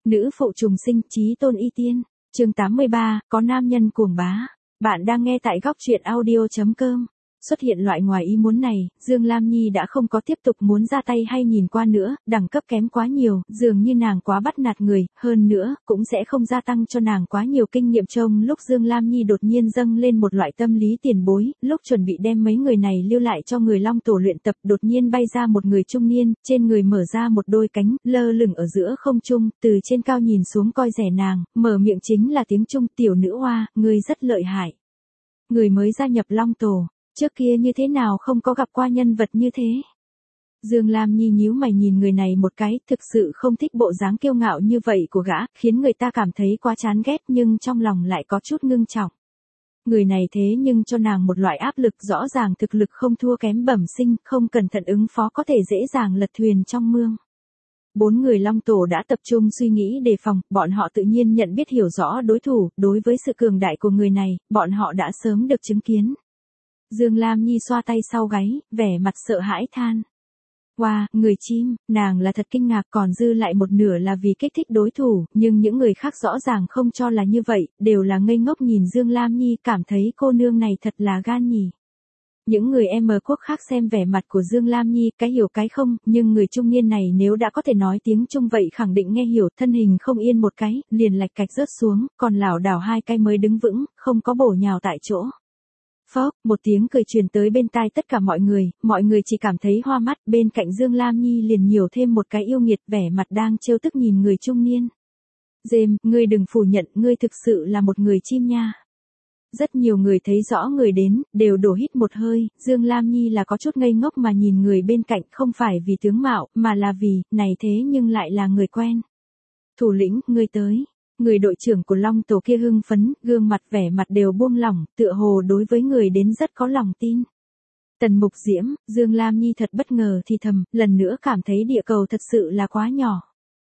Nữ phụ trùng sinh, chí tôn y tiên. Chương 83, có nam nhân cuồng bá. Bạn đang nghe tại góc truyện audio.com. Xuất hiện loại ngoài ý muốn này, Dương Lam Nhi đã không có tiếp tục muốn ra tay hay nhìn qua nữa, đẳng cấp kém quá nhiều, dường như nàng quá bắt nạt người, hơn nữa, cũng sẽ không gia tăng cho nàng quá nhiều kinh nghiệm. Trông lúc Dương Lam Nhi đột nhiên dâng lên một loại tâm lý tiền bối, lúc chuẩn bị đem mấy người này lưu lại cho người Long Tổ luyện tập, đột nhiên bay ra một người trung niên, trên người mở ra một đôi cánh, lơ lửng ở giữa không trung, từ trên cao nhìn xuống coi rẻ nàng, mở miệng chính là tiếng Trung, tiểu nữ hoa, ngươi rất lợi hại. Người mới gia nhập Long Tổ. Trước kia như thế nào không có gặp qua nhân vật như thế. Dương Lam Nhi nhíu mày nhìn người này một cái, thực sự không thích bộ dáng kiêu ngạo như vậy của gã, khiến người ta cảm thấy quá chán ghét nhưng trong lòng lại có chút ngưng trọng. Người này thế nhưng cho nàng một loại áp lực, rõ ràng thực lực không thua kém bẩm sinh, không cẩn thận ứng phó có thể dễ dàng lật thuyền trong mương. 4 người Long Tổ đã tập trung suy nghĩ đề phòng, bọn họ tự nhiên nhận biết hiểu rõ đối thủ, đối với sự cường đại của người này, bọn họ đã sớm được chứng kiến. Dương Lam Nhi xoa tay sau gáy, vẻ mặt sợ hãi than. Wow, người chim, nàng là thật kinh ngạc, còn dư lại một nửa là vì kích thích đối thủ, nhưng những người khác rõ ràng không cho là như vậy, đều là ngây ngốc nhìn Dương Lam Nhi, cảm thấy cô nương này thật là gan nhỉ. Những người em quốc khác xem vẻ mặt của Dương Lam Nhi, cái hiểu cái không, nhưng người trung niên này nếu đã có thể nói tiếng Trung vậy khẳng định nghe hiểu, thân hình không yên một cái, liền lạch cạch rớt xuống, còn lảo đảo 2 cái mới đứng vững, không có bổ nhào tại chỗ. Phốc, một tiếng cười truyền tới bên tai tất cả mọi người chỉ cảm thấy hoa mắt, bên cạnh Dương Lam Nhi liền nhiều thêm một cái yêu nghiệt, vẻ mặt đang trêu tức nhìn người trung niên. Dêm, ngươi đừng phủ nhận, ngươi thực sự là một người chim nha. Rất nhiều người thấy rõ người đến, đều đổ hít một hơi, Dương Lam Nhi là có chút ngây ngốc mà nhìn người bên cạnh, không phải vì tướng mạo, mà là vì, này thế nhưng lại là người quen. Thủ lĩnh, ngươi tới. Người đội trưởng của Long Tổ kia hưng phấn, gương mặt vẻ mặt đều buông lỏng, tựa hồ đối với người đến rất có lòng tin. Tần Mục Diễm, Dương Lam Nhi thật bất ngờ thì thầm, lần nữa cảm thấy địa cầu thật sự là quá nhỏ.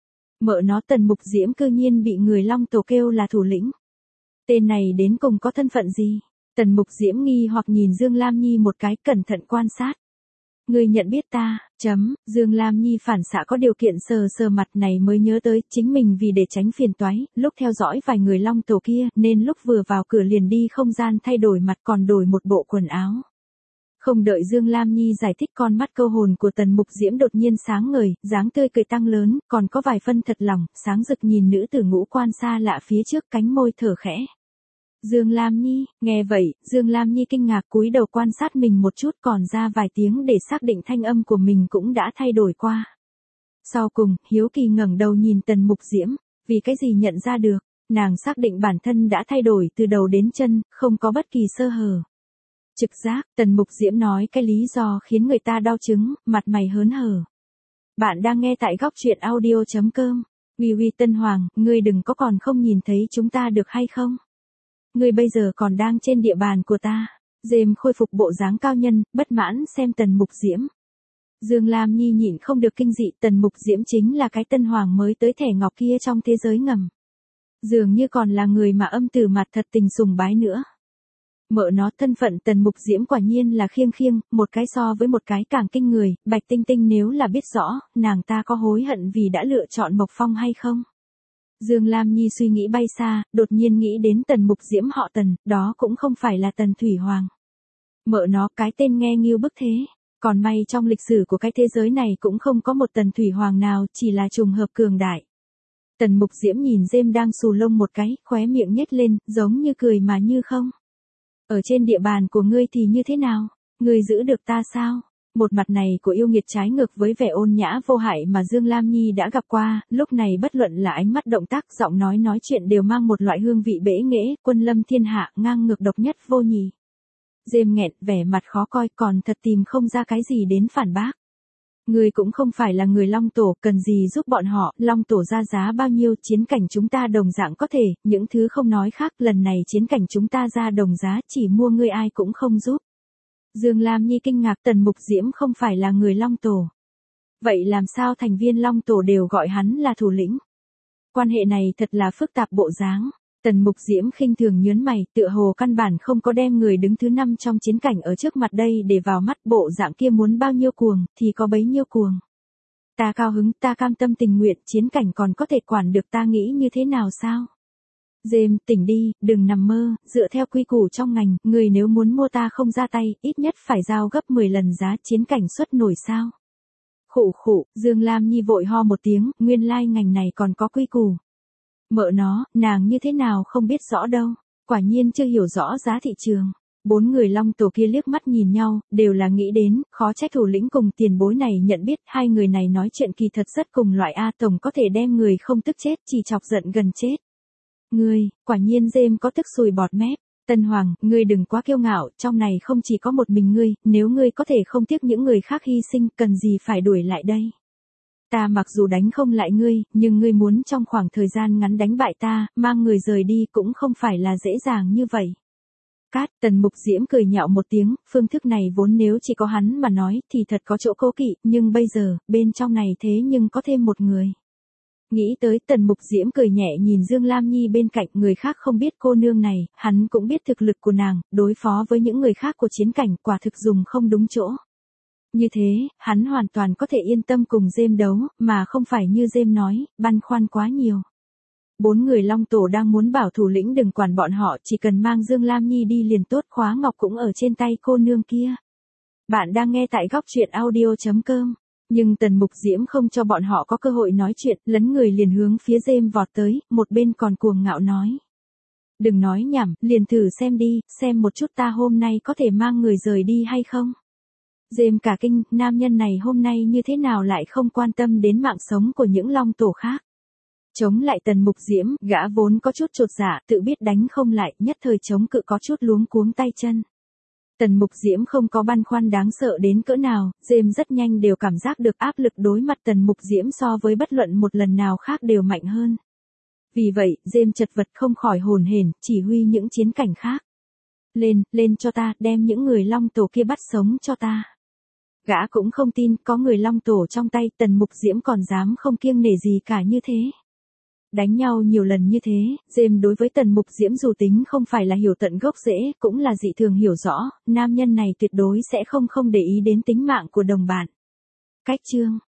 Mợ nó, Tần Mục Diễm cư nhiên bị người Long Tổ kêu là thủ lĩnh. Tên này đến cùng có thân phận gì? Tần Mục Diễm nghi hoặc nhìn Dương Lam Nhi một cái, cẩn thận quan sát. Ngươi nhận biết ta, Dương Lam Nhi phản xạ có điều kiện sờ mặt này mới nhớ tới, chính mình vì để tránh phiền toái, lúc theo dõi vài người Long Tổ kia, nên lúc vừa vào cửa liền đi không gian thay đổi mặt còn đổi một bộ quần áo. Không đợi Dương Lam Nhi giải thích, con mắt câu hồn của Tần Mục Diễm đột nhiên sáng ngời, dáng tươi cười tăng lớn, còn có vài phân thật lòng, sáng rực nhìn nữ tử ngũ quan xa lạ phía trước, cánh môi thở khẽ. Dương Lam Nhi, nghe vậy, Dương Lam Nhi kinh ngạc cúi đầu quan sát mình một chút, còn ra vài tiếng để xác định thanh âm của mình cũng đã thay đổi qua. Sau cùng, hiếu kỳ ngẩng đầu nhìn Tần Mục Diễm, vì cái gì nhận ra được, nàng xác định bản thân đã thay đổi từ đầu đến chân, không có bất kỳ sơ hở. Trực giác, Tần Mục Diễm nói cái lý do khiến người ta đau chứng, mặt mày hớn hở. Bạn đang nghe tại góc truyện audio.com. Uy Tân Hoàng, ngươi đừng có còn không nhìn thấy chúng ta được hay không? Ngươi bây giờ còn đang trên địa bàn của ta. Dêm khôi phục bộ dáng cao nhân, bất mãn xem Tần Mục Diễm. Dương Lam Nhi nhịn không được kinh dị, Tần Mục Diễm chính là cái Tân Hoàng mới tới thẻ ngọc kia trong thế giới ngầm. Dường như còn là người mà âm tử mặt thật tình sùng bái nữa. Mợ nó, thân phận Tần Mục Diễm quả nhiên là khiêng, một cái so với một cái càng kinh người, Bạch Tinh Tinh nếu là biết rõ, nàng ta có hối hận vì đã lựa chọn Mộc Phong hay không? Dương Lam Nhi suy nghĩ bay xa, đột nhiên nghĩ đến Tần Mục Diễm họ Tần, đó cũng không phải là Tần Thủy Hoàng. Mợ nó, cái tên nghe nghiêu bức thế, còn may trong lịch sử của cái thế giới này cũng không có một Tần Thủy Hoàng nào, chỉ là trùng hợp cường đại. Tần Mục Diễm nhìn Dêm đang xù lông một cái, khóe miệng nhếch lên, giống như cười mà như không. Ở trên địa bàn của ngươi thì như thế nào? Ngươi giữ được ta sao? Một mặt này của yêu nghiệt trái ngược với vẻ ôn nhã vô hại mà Dương Lam Nhi đã gặp qua, lúc này bất luận là ánh mắt, động tác, giọng nói chuyện đều mang một loại hương vị bể nghễ, quân lâm thiên hạ, ngang ngược độc nhất vô nhì. Dêm nghẹn, vẻ mặt khó coi, còn thật tìm không ra cái gì đến phản bác. Ngươi cũng không phải là người Long Tổ, cần gì giúp bọn họ, Long Tổ ra giá bao nhiêu, chiến cảnh chúng ta đồng dạng có thể, những thứ không nói khác, lần này chiến cảnh chúng ta ra đồng giá, chỉ mua ngươi ai cũng không giúp. Dương Lam Nhi kinh ngạc, Tần Mục Diễm không phải là người Long Tổ. Vậy làm sao thành viên Long Tổ đều gọi hắn là thủ lĩnh? Quan hệ này thật là phức tạp bộ dáng. Tần Mục Diễm khinh thường nhớn mày, tựa hồ căn bản không có đem người đứng thứ 5 trong chiến cảnh ở trước mặt đây để vào mắt, bộ dạng kia muốn bao nhiêu cuồng, thì có bấy nhiêu cuồng. Ta cao hứng, ta cam tâm tình nguyện, chiến cảnh còn có thể quản được ta nghĩ như thế nào sao? James, tỉnh đi, đừng nằm mơ, dựa theo quy củ trong ngành, người nếu muốn mua ta không ra tay, ít nhất phải giao gấp 10 lần giá chiến cảnh xuất nổi sao? Khụ khụ, Dương Lam Nhi vội ho một tiếng, nguyên lai ngành này còn có quy củ. Mợ nó, nàng như thế nào không biết rõ đâu, quả nhiên chưa hiểu rõ giá thị trường. 4 người Long tổ kia liếc mắt nhìn nhau, đều là nghĩ đến, khó trách thủ lĩnh cùng tiền bối này nhận biết, hai người này nói chuyện kỳ thật rất cùng loại A tổng có thể đem người không tức chết, chỉ chọc giận gần chết. Ngươi, quả nhiên James có tức sùi bọt mép. Tân Hoàng, ngươi đừng quá kiêu ngạo, trong này không chỉ có một mình ngươi, nếu ngươi có thể không tiếc những người khác hy sinh, cần gì phải đuổi lại đây. Ta mặc dù đánh không lại ngươi, nhưng ngươi muốn trong khoảng thời gian ngắn đánh bại ta, mang người rời đi cũng không phải là dễ dàng như vậy. Cát, Tần Mục Diễm cười nhạo một tiếng, phương thức này vốn nếu chỉ có hắn mà nói thì thật có chỗ cố kỵ, nhưng bây giờ, bên trong này thế nhưng có thêm một người. Nghĩ tới Tần Mục Diễm cười nhẹ nhìn Dương Lam Nhi bên cạnh, người khác không biết cô nương này, hắn cũng biết thực lực của nàng, đối phó với những người khác của chiến cảnh quả thực dùng không đúng chỗ. Như thế, hắn hoàn toàn có thể yên tâm cùng James đấu, mà không phải như James nói, băn khoăn quá nhiều. 4 người Long tổ đang muốn bảo thủ lĩnh đừng quản bọn họ, chỉ cần mang Dương Lam Nhi đi liền tốt, khóa ngọc cũng ở trên tay cô nương kia. Bạn đang nghe tại góc truyện audio.com. Nhưng Tần Mục Diễm không cho bọn họ có cơ hội nói chuyện, lấn người liền hướng phía James vọt tới, một bên còn cuồng ngạo nói. Đừng nói nhảm, liền thử xem đi, xem một chút ta hôm nay có thể mang người rời đi hay không. James cả kinh, nam nhân này hôm nay như thế nào lại không quan tâm đến mạng sống của những Long tổ khác. Chống lại Tần Mục Diễm, gã vốn có chút chột dạ, tự biết đánh không lại, nhất thời chống cự có chút luống cuống tay chân. Tần Mục Diễm không có băn khoăn đáng sợ đến cỡ nào, James rất nhanh đều cảm giác được áp lực đối mặt Tần Mục Diễm so với bất luận một lần nào khác đều mạnh hơn. Vì vậy, James chật vật không khỏi hồn hển, chỉ huy những chiến cảnh khác. Lên cho ta, đem những người Long tổ kia bắt sống cho ta. Gã cũng không tin, có người Long tổ trong tay, Tần Mục Diễm còn dám không kiêng nể gì cả như thế. Đánh nhau nhiều lần như thế, James đối với Tần Mục Diễm dù tính không phải là hiểu tận gốc rễ, cũng là dị thường hiểu rõ, nam nhân này tuyệt đối sẽ không để ý đến tính mạng của đồng bạn. Cách chương